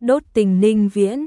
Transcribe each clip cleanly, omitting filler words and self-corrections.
Đốt tình Ninh Viễn,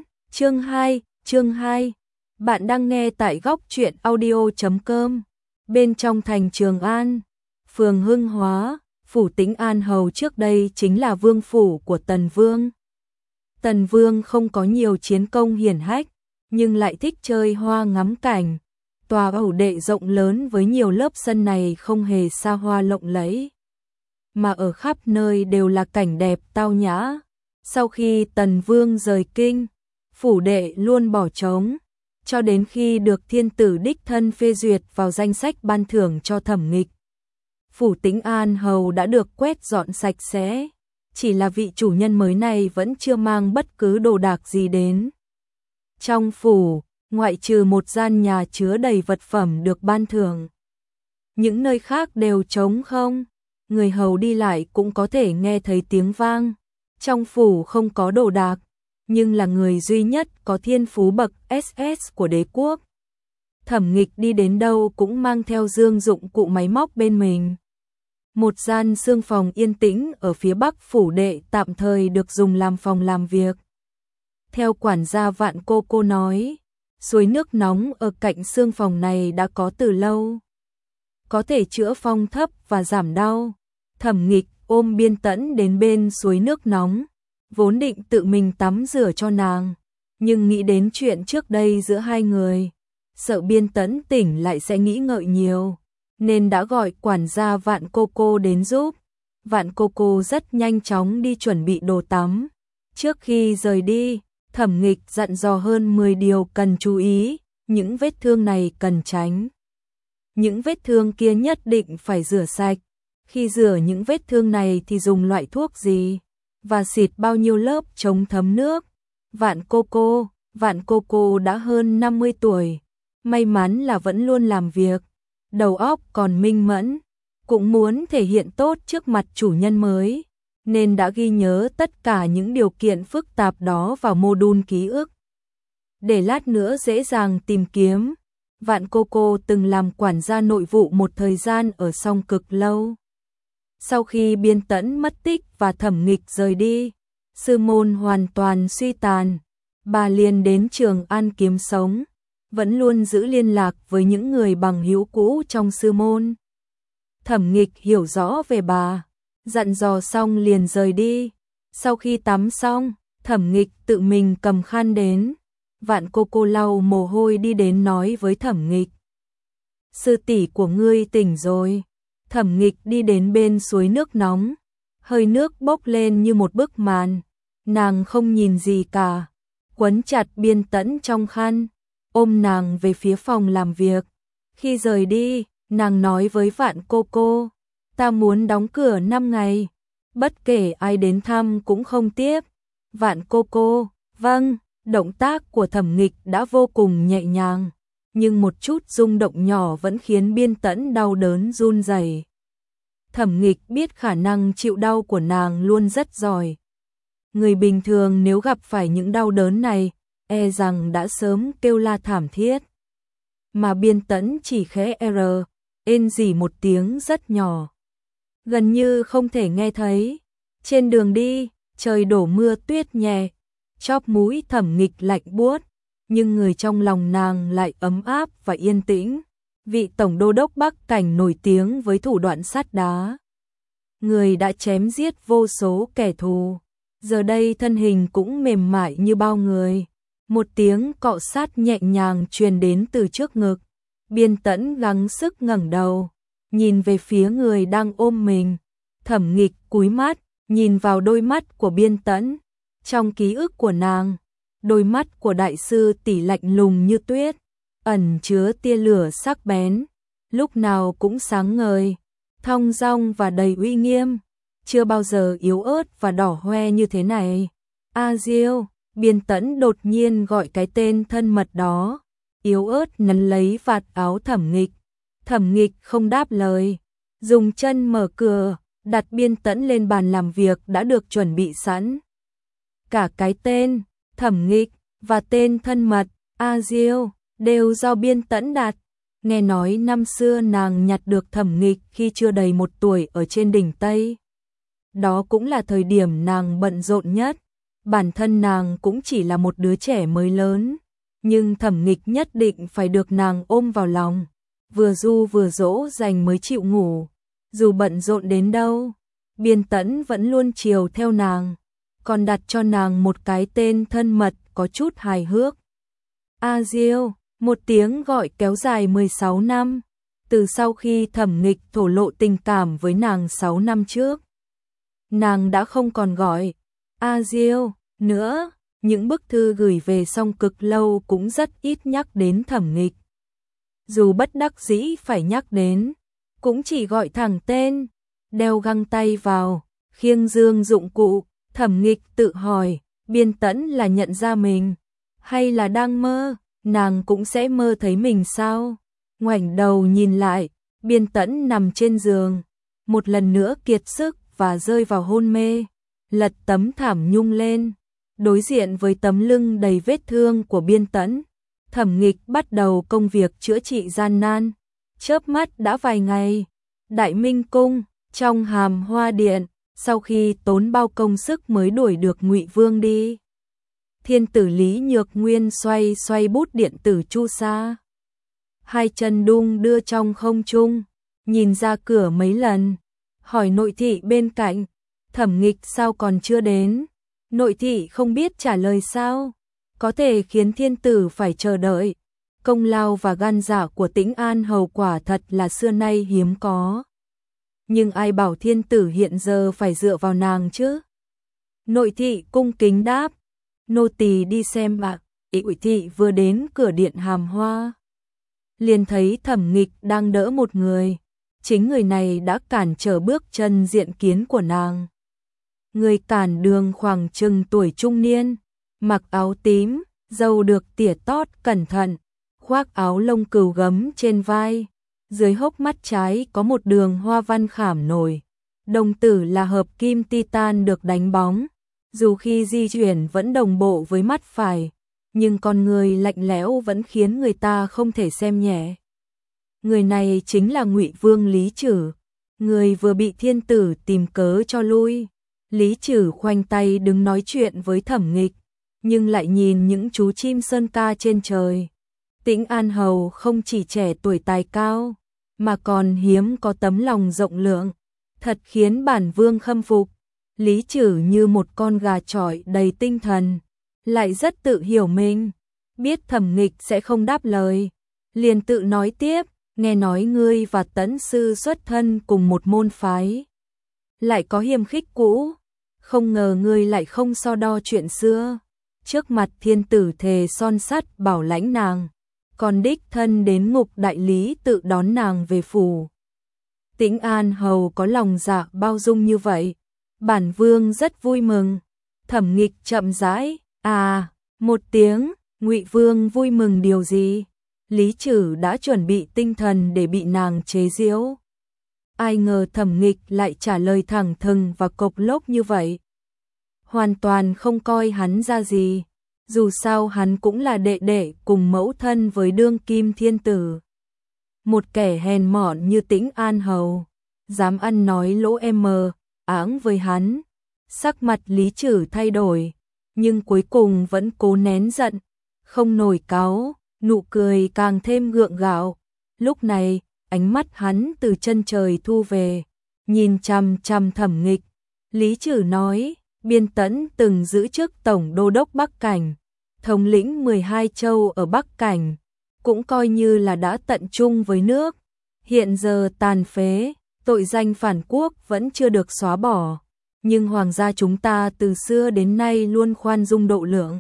chương 2. Bạn đang nghe tại góc truyện audio.com. Bên trong thành Trường An, phường Hưng Hóa, phủ Tĩnh An Hầu trước đây chính là vương phủ của Tần Vương. Tần Vương không có nhiều chiến công hiển hách, nhưng lại thích chơi hoa ngắm cảnh. Tòa ẩu đệ rộng lớn với nhiều lớp sân này không hề xa hoa lộng lẫy, mà ở khắp nơi đều là cảnh đẹp tao nhã. Sau khi Tần Vương rời kinh, phủ đệ luôn bỏ trống, cho đến khi được thiên tử đích thân phê duyệt vào danh sách ban thưởng cho Thẩm Nghịch. Phủ Tĩnh An Hầu đã được quét dọn sạch sẽ, chỉ là vị chủ nhân mới này vẫn chưa mang bất cứ đồ đạc gì đến. Trong phủ, ngoại trừ một gian nhà chứa đầy vật phẩm được ban thưởng, những nơi khác đều trống không, người hầu đi lại cũng có thể nghe thấy tiếng vang. Trong phủ không có đồ đạc, nhưng là người duy nhất có thiên phú bậc SS của đế quốc. Thẩm Nghịch đi đến đâu cũng mang theo dương dụng cụ máy móc bên mình. Một gian xương phòng yên tĩnh ở phía bắc phủ đệ tạm thời được dùng làm phòng làm việc. Theo quản gia Vạn Cô nói, suối nước nóng ở cạnh xương phòng này đã có từ lâu, có thể chữa phong thấp và giảm đau. Thẩm Nghịch ôm Biên Tẫn đến bên suối nước nóng, vốn định tự mình tắm rửa cho nàng, nhưng nghĩ đến chuyện trước đây giữa hai người, sợ Biên Tẫn tỉnh lại sẽ nghĩ ngợi nhiều, nên đã gọi quản gia Vạn Cô đến giúp. Vạn Cô rất nhanh chóng đi chuẩn bị đồ tắm. Trước khi rời đi, Thẩm Nghịch dặn dò hơn 10 điều cần chú ý, những vết thương này cần tránh. Những vết thương kia nhất định phải rửa sạch. Khi rửa những vết thương này thì dùng loại thuốc gì, và xịt bao nhiêu lớp chống thấm nước. Vạn Cô đã hơn 50 tuổi, may mắn là vẫn luôn làm việc, đầu óc còn minh mẫn, cũng muốn thể hiện tốt trước mặt chủ nhân mới, nên đã ghi nhớ tất cả những điều kiện phức tạp đó vào mô đun ký ức, để lát nữa dễ dàng tìm kiếm. Vạn Cô từng làm quản gia nội vụ một thời gian ở Song Cực lâu. Sau khi Biên Tẫn mất tích và Thẩm Nghịch rời đi, sư môn hoàn toàn suy tàn, bà liền đến Trường An kiếm sống, vẫn luôn giữ liên lạc với những người bằng hữu cũ trong sư môn. Thẩm Nghịch hiểu rõ về bà, dặn dò xong liền rời đi. Sau khi tắm xong, Thẩm Nghịch tự mình cầm khăn đến. Vạn Cô lau mồ hôi đi đến nói với Thẩm Nghịch: sư tỷ của ngươi tỉnh rồi. Thẩm Nghịch đi đến bên suối nước nóng, hơi nước bốc lên như một bức màn, nàng không nhìn gì cả, quấn chặt Biên Tẫn trong khăn, ôm nàng về phía phòng làm việc. Khi rời đi, nàng nói với Vạn Cô, ta muốn đóng cửa 5 ngày, bất kể ai đến thăm cũng không tiếp. Vạn Cô, vâng. Động tác của Thẩm Nghịch đã vô cùng nhẹ nhàng, nhưng một chút rung động nhỏ vẫn khiến Biên Tẫn đau đớn run rẩy. Thẩm Nghịch biết khả năng chịu đau của nàng luôn rất giỏi. Người bình thường nếu gặp phải những đau đớn này, e rằng đã sớm kêu la thảm thiết. Mà Biên Tẫn chỉ khẽ ên rỉ một tiếng rất nhỏ, gần như không thể nghe thấy. Trên đường đi, trời đổ mưa tuyết nhẹ, chóp mũi Thẩm Nghịch lạnh buốt, nhưng người trong lòng nàng lại ấm áp và yên tĩnh. Vị tổng đô đốc Bắc Cảnh nổi tiếng với thủ đoạn sắt đá, người đã chém giết vô số kẻ thù, giờ đây thân hình cũng mềm mại như bao người. Một tiếng cọ sát nhẹ nhàng truyền đến từ trước ngực. Biên Tẫn gắng sức ngẩng đầu, nhìn về phía người đang ôm mình. Thẩm Nghịch cúi mắt, nhìn vào đôi mắt của Biên Tẫn. Trong ký ức của nàng, đôi mắt của đại sư tỷ lạnh lùng như tuyết, ẩn chứa tia lửa sắc bén, lúc nào cũng sáng ngời, thong dong và đầy uy nghiêm, chưa bao giờ yếu ớt và đỏ hoe như thế này. A Diêu, Biên Tẫn đột nhiên gọi cái tên thân mật đó, yếu ớt nắn lấy vạt áo Thẩm Nghịch. Thẩm Nghịch không đáp lời, dùng chân mở cửa, đặt Biên Tẫn lên bàn làm việc đã được chuẩn bị sẵn. Cả cái tên Thẩm Nghịch và tên thân mật A Diêu đều do Biên Tẫn đặt. Nghe nói năm xưa nàng nhặt được Thẩm Nghịch khi chưa đầy 1 tuổi ở trên đỉnh Tây. Đó cũng là thời điểm nàng bận rộn nhất. bản thân nàng cũng chỉ là một đứa trẻ mới lớn, nhưng Thẩm Nghịch nhất định phải được nàng ôm vào lòng, vừa ru vừa dỗ dành mới chịu ngủ, dù bận rộn đến đâu, Biên Tẫn vẫn luôn chiều theo nàng, còn đặt cho nàng một cái tên thân mật có chút hài hước. A Diêu, một tiếng gọi kéo dài 16 năm, từ sau khi Thẩm Nghịch thổ lộ tình cảm với nàng 6 năm trước. Nàng đã không còn gọi A Diêu nữa, những bức thư gửi về Song Cực Lâu cũng rất ít nhắc đến Thẩm Nghịch. Dù bất đắc dĩ phải nhắc đến, cũng chỉ gọi thẳng tên, đeo găng tay vào, khiêng dương dụng cụ, Thẩm Nghịch tự hỏi, Biên Tẫn là nhận ra mình, hay là đang mơ, nàng cũng sẽ mơ thấy mình sao? Ngoảnh đầu nhìn lại, Biên Tẫn nằm trên giường, một lần nữa kiệt sức và rơi vào hôn mê, lật tấm thảm nhung lên, đối diện với tấm lưng đầy vết thương của Biên Tẫn. Thẩm Nghịch bắt đầu công việc chữa trị gian nan, chớp mắt đã vài ngày. Đại Minh Cung, trong Hàm Hoa Điện, sau khi tốn bao công sức mới đuổi được Ngụy Vương đi. Thiên tử Lý Nhược Nguyên xoay xoay bút điện tử chu sa, hai chân đung đưa trong không trung, nhìn ra cửa mấy lần, hỏi nội thị bên cạnh, Thẩm Nghịch sao còn chưa đến? Nội thị không biết trả lời sao? Có thể khiến thiên tử phải chờ đợi. Công lao và gan dạ của Tĩnh An Hầu quả thật là xưa nay hiếm có. Nhưng ai bảo thiên tử hiện giờ phải dựa vào nàng chứ? Nội thị cung kính đáp, nô tỳ đi xem ạ. Ủy thị vừa đến cửa điện Hàm Hoa, liền thấy Thẩm Nghịch đang đỡ một người, chính người này đã cản trở bước chân diện kiến của nàng. Người cản đường khoảng chừng tuổi trung niên, mặc áo tím, râu được tỉa tót cẩn thận, khoác áo lông cừu gấm trên vai, dưới hốc mắt trái có một đường hoa văn khảm nổi. Đồng tử là hợp kim titan được đánh bóng, dù khi di chuyển vẫn đồng bộ với mắt phải, nhưng con người lạnh lẽo vẫn khiến người ta không thể xem nhẹ. Người này chính là Ngụy Vương Lý Trử, người vừa bị thiên tử tìm cớ cho lui. Lý Trử khoanh tay đứng nói chuyện với Thẩm Nghịch, nhưng lại nhìn những chú chim sơn ca trên trời. Tĩnh An Hầu không chỉ trẻ tuổi tài cao, mà còn hiếm có tấm lòng rộng lượng, thật khiến bản vương khâm phục. Lý Trử như một con gà chọi đầy tinh thần, lại rất tự hiểu mình, biết Thẩm Nghịch sẽ không đáp lời, liền tự nói tiếp, nghe nói ngươi và Tẫn sư xuất thân cùng một môn phái, lại có hiềm khích cũ, không ngờ ngươi lại không so đo chuyện xưa. Trước mặt thiên tử thề son sắt bảo lãnh nàng, còn đích thân đến Ngục đại lý tự đón nàng về phủ. Tĩnh An Hầu có lòng dạ bao dung như vậy, bản vương rất vui mừng. Thẩm Nghịch chậm rãi, một tiếng. Ngụy Vương vui mừng điều gì? Lý Trử đã chuẩn bị tinh thần để bị nàng chế giễu. Ai ngờ Thẩm Nghịch lại trả lời thẳng thừng và cộc lốc như vậy. Hoàn toàn không coi hắn ra gì, dù sao hắn cũng là đệ đệ cùng mẫu thân với đương kim thiên tử. Một kẻ hèn mọn như Tĩnh An Hầu, dám ăn nói lỗ áng với hắn. Sắc mặt Lý Trử thay đổi, nhưng cuối cùng vẫn cố nén giận, không nổi cáu, nụ cười càng thêm gượng gạo. Lúc này, ánh mắt hắn từ chân trời thu về, nhìn chằm chằm Thẩm Nghịch. Lý Trử nói, Biên Tẫn từng giữ chức Tổng Đô đốc Bắc Cảnh, thống lĩnh 12 châu ở Bắc Cảnh, cũng coi như là đã tận trung với nước. Hiện giờ tàn phế, tội danh phản quốc vẫn chưa được xóa bỏ, nhưng hoàng gia chúng ta từ xưa đến nay luôn khoan dung độ lượng.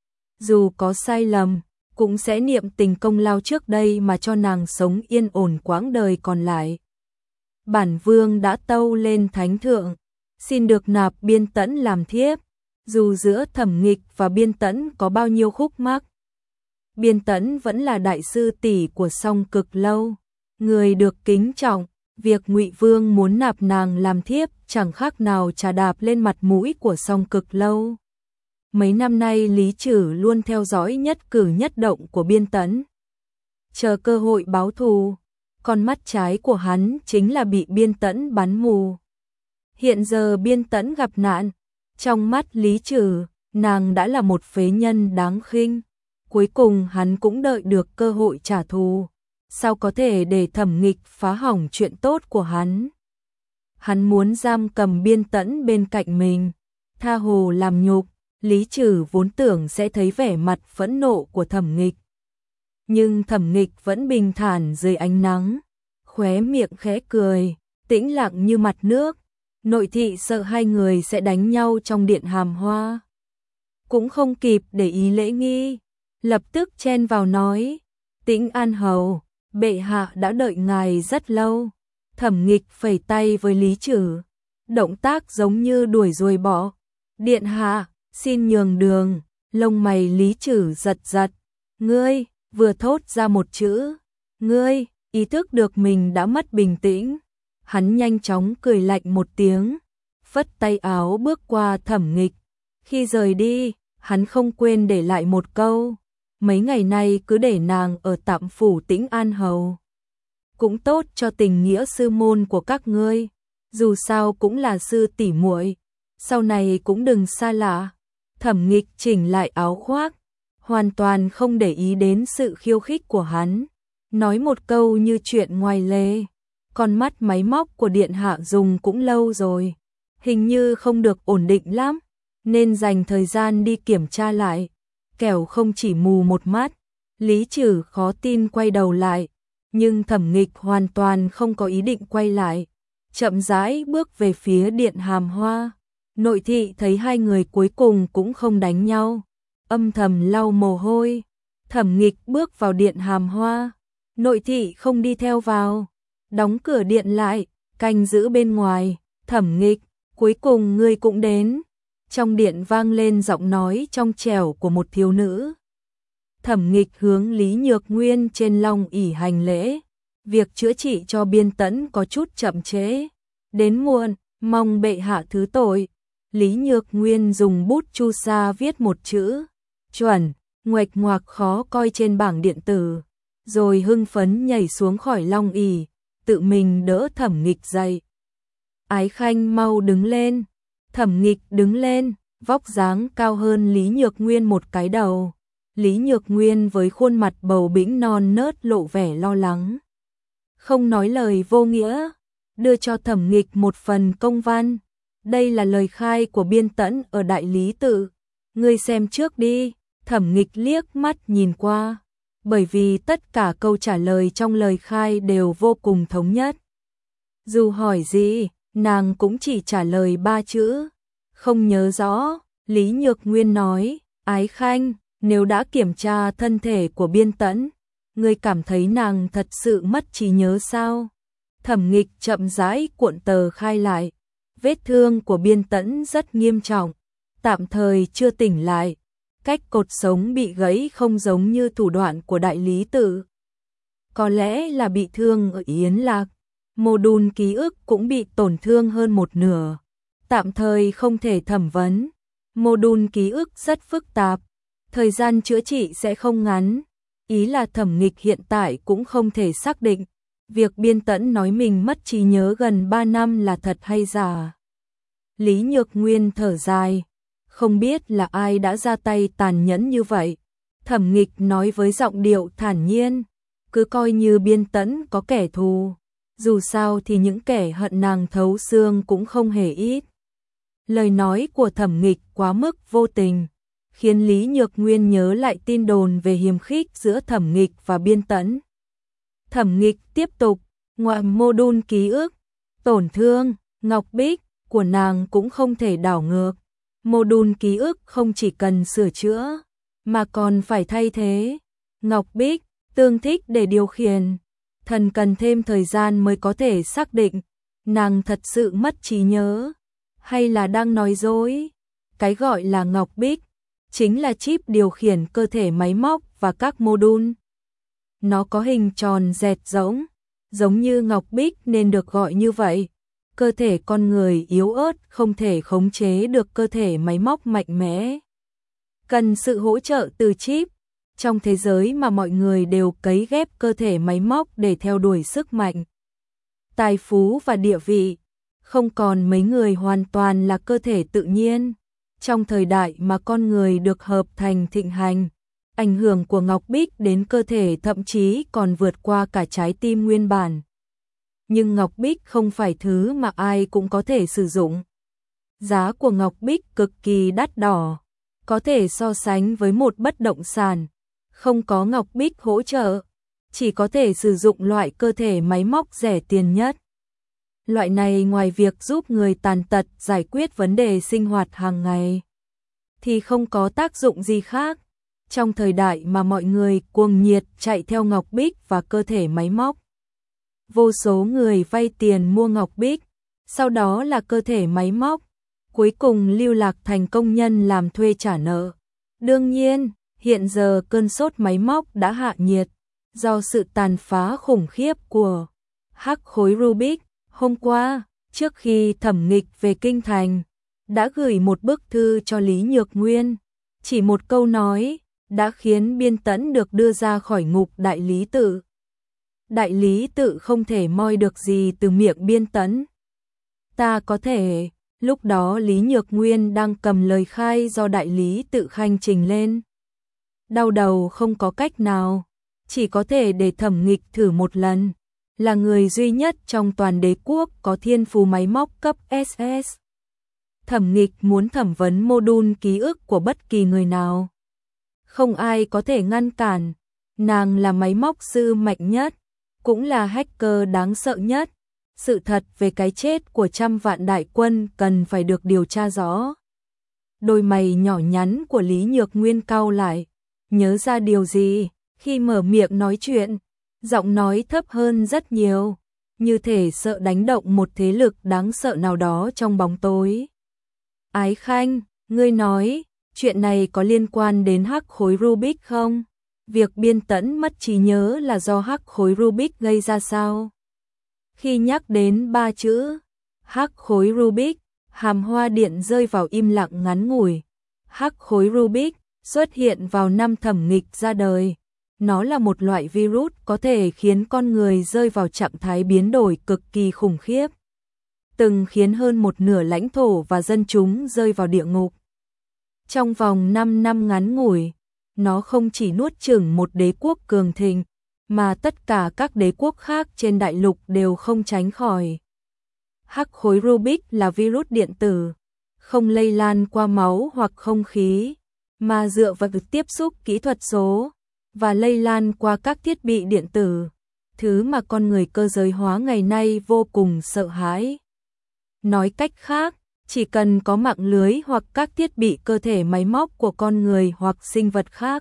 Dù có sai lầm, cũng sẽ niệm tình công lao trước đây mà cho nàng sống yên ổn quãng đời còn lại. Bản vương đã tâu lên thánh thượng, xin được nạp Biên Tẫn làm thiếp, dù giữa Thẩm Nghịch và Biên Tẫn có bao nhiêu khúc mắc. Biên Tẫn vẫn là đại sư tỷ của Song Cực Lâu, người được kính trọng, việc Ngụy Vương muốn nạp nàng làm thiếp chẳng khác nào trà đạp lên mặt mũi của Song Cực Lâu. Mấy năm nay Lý Trử luôn theo dõi nhất cử nhất động của Biên Tẫn, chờ cơ hội báo thù. Con mắt trái của hắn chính là bị Biên Tẫn bắn mù. Hiện giờ Biên Tẫn gặp nạn, trong mắt Lý Trử, nàng đã là một phế nhân đáng khinh. Cuối cùng hắn cũng đợi được cơ hội trả thù. Sao có thể để Thẩm Nghịch phá hỏng chuyện tốt của hắn? Hắn muốn giam cầm Biên Tẫn bên cạnh mình, tha hồ làm nhục. Lý Trừ vốn tưởng sẽ thấy vẻ mặt phẫn nộ của Thẩm Nghịch. Nhưng Thẩm Nghịch vẫn bình thản dưới ánh nắng, khóe miệng khẽ cười, tĩnh lặng như mặt nước. Nội thị sợ hai người sẽ đánh nhau trong điện Hàm Hoa, cũng không kịp để ý lễ nghi, lập tức chen vào nói: Tĩnh An hầu, bệ hạ đã đợi ngài rất lâu. Thẩm Nghịch phẩy tay với Lý Trừ, động tác giống như đuổi ruồi bọ. Điện hạ, xin nhường đường. Lông mày Lý Trừ giật giật. Ngươi, vừa thốt ra một chữ ngươi, ý thức được mình đã mất bình tĩnh. Hắn nhanh chóng cười lạnh một tiếng, phất tay áo bước qua Thẩm Nghịch. Khi rời đi, hắn không quên để lại một câu: mấy ngày nay cứ để nàng ở tạm phủ Tĩnh An hầu, cũng tốt cho tình nghĩa sư môn của các ngươi, dù sao cũng là sư tỷ muội, sau này cũng đừng xa lạ. Thẩm Nghịch chỉnh lại áo khoác, hoàn toàn không để ý đến sự khiêu khích của hắn, nói một câu như chuyện ngoài lề. Con mắt máy móc của điện hạ dùng cũng lâu rồi, hình như không được ổn định lắm, nên dành thời gian đi kiểm tra lại, kẻo không chỉ mù một mắt. Lý Trừ khó tin quay đầu lại, nhưng Thẩm Nghịch hoàn toàn không có ý định quay lại, chậm rãi bước về phía điện Hàm Hoa. Nội thị thấy hai người cuối cùng cũng không đánh nhau, âm thầm lau mồ hôi. Thẩm Nghịch bước vào điện Hàm Hoa, nội thị không đi theo vào, đóng cửa điện lại, canh giữ bên ngoài. Thẩm Nghịch, cuối cùng ngươi cũng đến. Trong điện vang lên giọng nói trong trẻo của một thiếu nữ. Thẩm Nghịch hướng Lý Nhược Nguyên trên long ỷ hành lễ. Việc chữa trị cho Biên Tẫn có chút chậm trễ, đến muộn, mong bệ hạ thứ tội. Lý Nhược Nguyên dùng bút chu sa viết một chữ chuẩn, nguệch ngoạc khó coi trên bảng điện tử, rồi hưng phấn nhảy xuống khỏi long ỷ, tự mình đỡ Thẩm Nghịch dậy. Ái Khanh mau đứng lên. Thẩm Nghịch đứng lên, vóc dáng cao hơn Lý Nhược Nguyên một cái đầu. Lý Nhược Nguyên với khuôn mặt bầu bĩnh non nớt lộ vẻ lo lắng, không nói lời vô nghĩa, đưa cho Thẩm Nghịch một phần công văn. Đây là lời khai của Biên Tẫn ở Đại Lý Tự, ngươi xem trước đi. Thẩm Nghịch liếc mắt nhìn qua, bởi vì tất cả câu trả lời trong lời khai đều vô cùng thống nhất. Dù hỏi gì, nàng cũng chỉ trả lời 3 chữ, không nhớ rõ. Lý Nhược Nguyên nói: Ái Khanh, nếu đã kiểm tra thân thể của Biên Tẫn, ngươi cảm thấy nàng thật sự mất trí nhớ sao? Thẩm Nghịch chậm rãi cuộn tờ khai lại. Vết thương của Biên Tẫn rất nghiêm trọng, tạm thời chưa tỉnh lại. Cách cột sống bị gãy không giống như thủ đoạn của Đại Lý Tự, có lẽ là bị thương ở Yến Lạc. Mô đun ký ức cũng bị tổn thương hơn một nửa, tạm thời không thể thẩm vấn. Mô đun ký ức rất phức tạp, thời gian chữa trị sẽ không ngắn. Ý là Thẩm Nghịch hiện tại cũng không thể xác định việc Biên Tẫn nói mình mất trí nhớ gần 3 năm là thật hay giả. Lý Nhược Nguyên thở dài, không biết là ai đã ra tay tàn nhẫn như vậy. Thẩm Nghịch nói với giọng điệu thản nhiên, cứ coi như Biên Tẫn có kẻ thù, dù sao thì những kẻ hận nàng thấu xương cũng không hề ít. Lời nói của Thẩm Nghịch quá mức vô tình, khiến Lý Nhược Nguyên nhớ lại tin đồn về hiềm khích giữa Thẩm Nghịch và Biên Tẫn. Thẩm Nghịch tiếp tục: ngoại mô đun ký ức, tổn thương, ngọc bích của nàng cũng không thể đảo ngược. Mô đun ký ức không chỉ cần sửa chữa, mà còn phải thay thế. Ngọc bích, tương thích để điều khiển. Thần cần thêm thời gian mới có thể xác định nàng thật sự mất trí nhớ, hay là đang nói dối. Cái gọi là ngọc bích chính là chip điều khiển cơ thể máy móc và các mô đun. Nó có hình tròn dẹt rỗng, giống như ngọc bích nên được gọi như vậy. Cơ thể con người yếu ớt không thể khống chế được cơ thể máy móc mạnh mẽ, cần sự hỗ trợ từ chip. Trong thế giới mà mọi người đều cấy ghép cơ thể máy móc để theo đuổi sức mạnh, tài phú và địa vị, không còn mấy người hoàn toàn là cơ thể tự nhiên. Trong thời đại mà con người được hợp thành thịnh hành, ảnh hưởng của ngọc bích đến cơ thể thậm chí còn vượt qua cả trái tim nguyên bản. Nhưng ngọc bích không phải thứ mà ai cũng có thể sử dụng. Giá của ngọc bích cực kỳ đắt đỏ, có thể so sánh với một bất động sản. Không có ngọc bích hỗ trợ, chỉ có thể sử dụng loại cơ thể máy móc rẻ tiền nhất. Loại này ngoài việc giúp người tàn tật giải quyết vấn đề sinh hoạt hàng ngày, thì không có tác dụng gì khác. Trong thời đại mà mọi người cuồng nhiệt chạy theo ngọc bích và cơ thể máy móc, vô số người vay tiền mua ngọc bích, sau đó là cơ thể máy móc, cuối cùng lưu lạc thành công nhân làm thuê trả nợ. Đương nhiên, hiện giờ cơn sốt máy móc đã hạ nhiệt, do sự tàn phá khủng khiếp của hắc khối Rubik. Hôm qua, trước khi Thẩm Nghịch về Kinh Thành, đã gửi một bức thư cho Lý Nhược Nguyên. Chỉ một câu nói, đã khiến Biên Tẫn được đưa ra khỏi ngục đại lý tự. Đại lý tự không thể moi được gì từ miệng Biên Tẫn. Ta có thể, lúc đó Lý Nhược Nguyên đang cầm lời khai do đại lý tự khanh trình lên. Đau đầu không có cách nào, chỉ có thể để Thẩm Nghịch thử một lần. Là người duy nhất trong toàn đế quốc có thiên phú máy móc cấp SS. Thẩm Nghịch muốn thẩm vấn mô-đun ký ức của bất kỳ người nào. Không ai có thể ngăn cản, nàng là máy móc sư mạnh nhất, cũng là hacker đáng sợ nhất. Sự thật về cái chết của trăm vạn đại quân cần phải được điều tra rõ. Đôi mày nhỏ nhắn của Lý Nhược Nguyên cau lại, nhớ ra điều gì, khi mở miệng nói chuyện, giọng nói thấp hơn rất nhiều, như thể sợ đánh động một thế lực đáng sợ nào đó trong bóng tối. Ái Khanh, ngươi nói, chuyện này có liên quan đến hắc khối Rubik không? Việc Biên Tẫn mất trí nhớ là do hắc khối Rubik gây ra sao? Khi nhắc đến ba chữ hắc khối Rubik, Hàm Hoa Điện rơi vào im lặng ngắn ngủi. Hắc khối Rubik xuất hiện vào năm Thẩm Nghịch ra đời. Nó là một loại virus có thể khiến con người rơi vào trạng thái biến đổi cực kỳ khủng khiếp, từng khiến hơn một nửa lãnh thổ và dân chúng rơi vào địa ngục. Trong vòng 5 năm ngắn ngủi, nó không chỉ nuốt chửng một đế quốc cường thịnh, mà tất cả các đế quốc khác trên đại lục đều không tránh khỏi. Hắc khối Rubik là virus điện tử, không lây lan qua máu hoặc không khí, mà dựa vào việc tiếp xúc kỹ thuật số và lây lan qua các thiết bị điện tử, thứ mà con người cơ giới hóa ngày nay vô cùng sợ hãi. Nói cách khác, chỉ cần có mạng lưới hoặc các thiết bị cơ thể máy móc của con người hoặc sinh vật khác,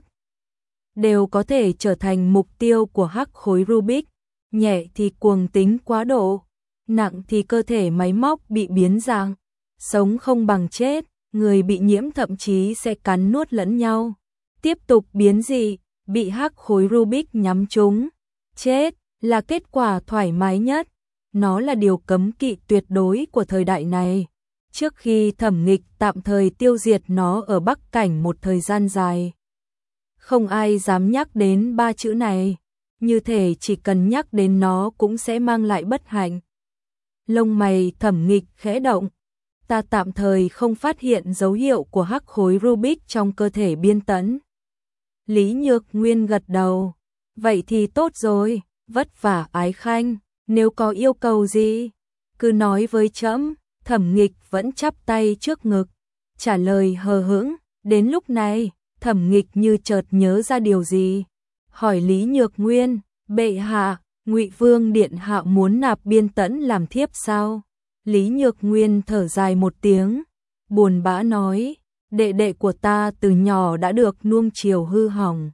đều có thể trở thành mục tiêu của hắc khối Rubik. Nhẹ thì cuồng tính quá độ, nặng thì cơ thể máy móc bị biến dạng, sống không bằng chết, người bị nhiễm thậm chí sẽ cắn nuốt lẫn nhau. Tiếp tục biến dị, bị hắc khối Rubik nhắm trúng, chết là kết quả thoải mái nhất. Nó là điều cấm kỵ tuyệt đối của thời đại này. Trước khi Thẩm Nghịch tạm thời tiêu diệt nó ở Bắc Cảnh một thời gian dài, không ai dám nhắc đến ba chữ này, như thể chỉ cần nhắc đến nó cũng sẽ mang lại bất hạnh. Lông mày Thẩm Nghịch khẽ động, ta tạm thời không phát hiện dấu hiệu của hắc khối Rubik trong cơ thể Biên Tẫn. Lý Nhược Nguyên gật đầu, vậy thì tốt rồi, vất vả Ái Khanh, nếu có yêu cầu gì, cứ nói với trẫm. Thẩm Nghịch vẫn chắp tay trước ngực, trả lời hờ hững. Đến lúc này, Thẩm Nghịch như chợt nhớ ra điều gì, hỏi Lý Nhược Nguyên, bệ hạ, Ngụy Vương điện hạ muốn nạp Biên Tẫn làm thiếp sao? Lý Nhược Nguyên thở dài một tiếng, buồn bã nói, đệ đệ của ta từ nhỏ đã được nuông chiều hư hỏng.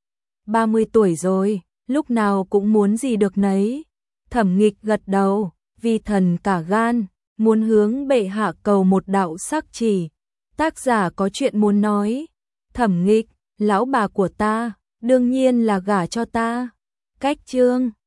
30 tuổi rồi, lúc nào cũng muốn gì được nấy. Thẩm Nghịch gật đầu, vi thần cả gan, muốn hướng bệ hạ cầu một đạo sắc chỉ. Tác giả có chuyện muốn nói. Thẩm Nghịch, lão bà của ta, đương nhiên là gả cho ta. Cách chương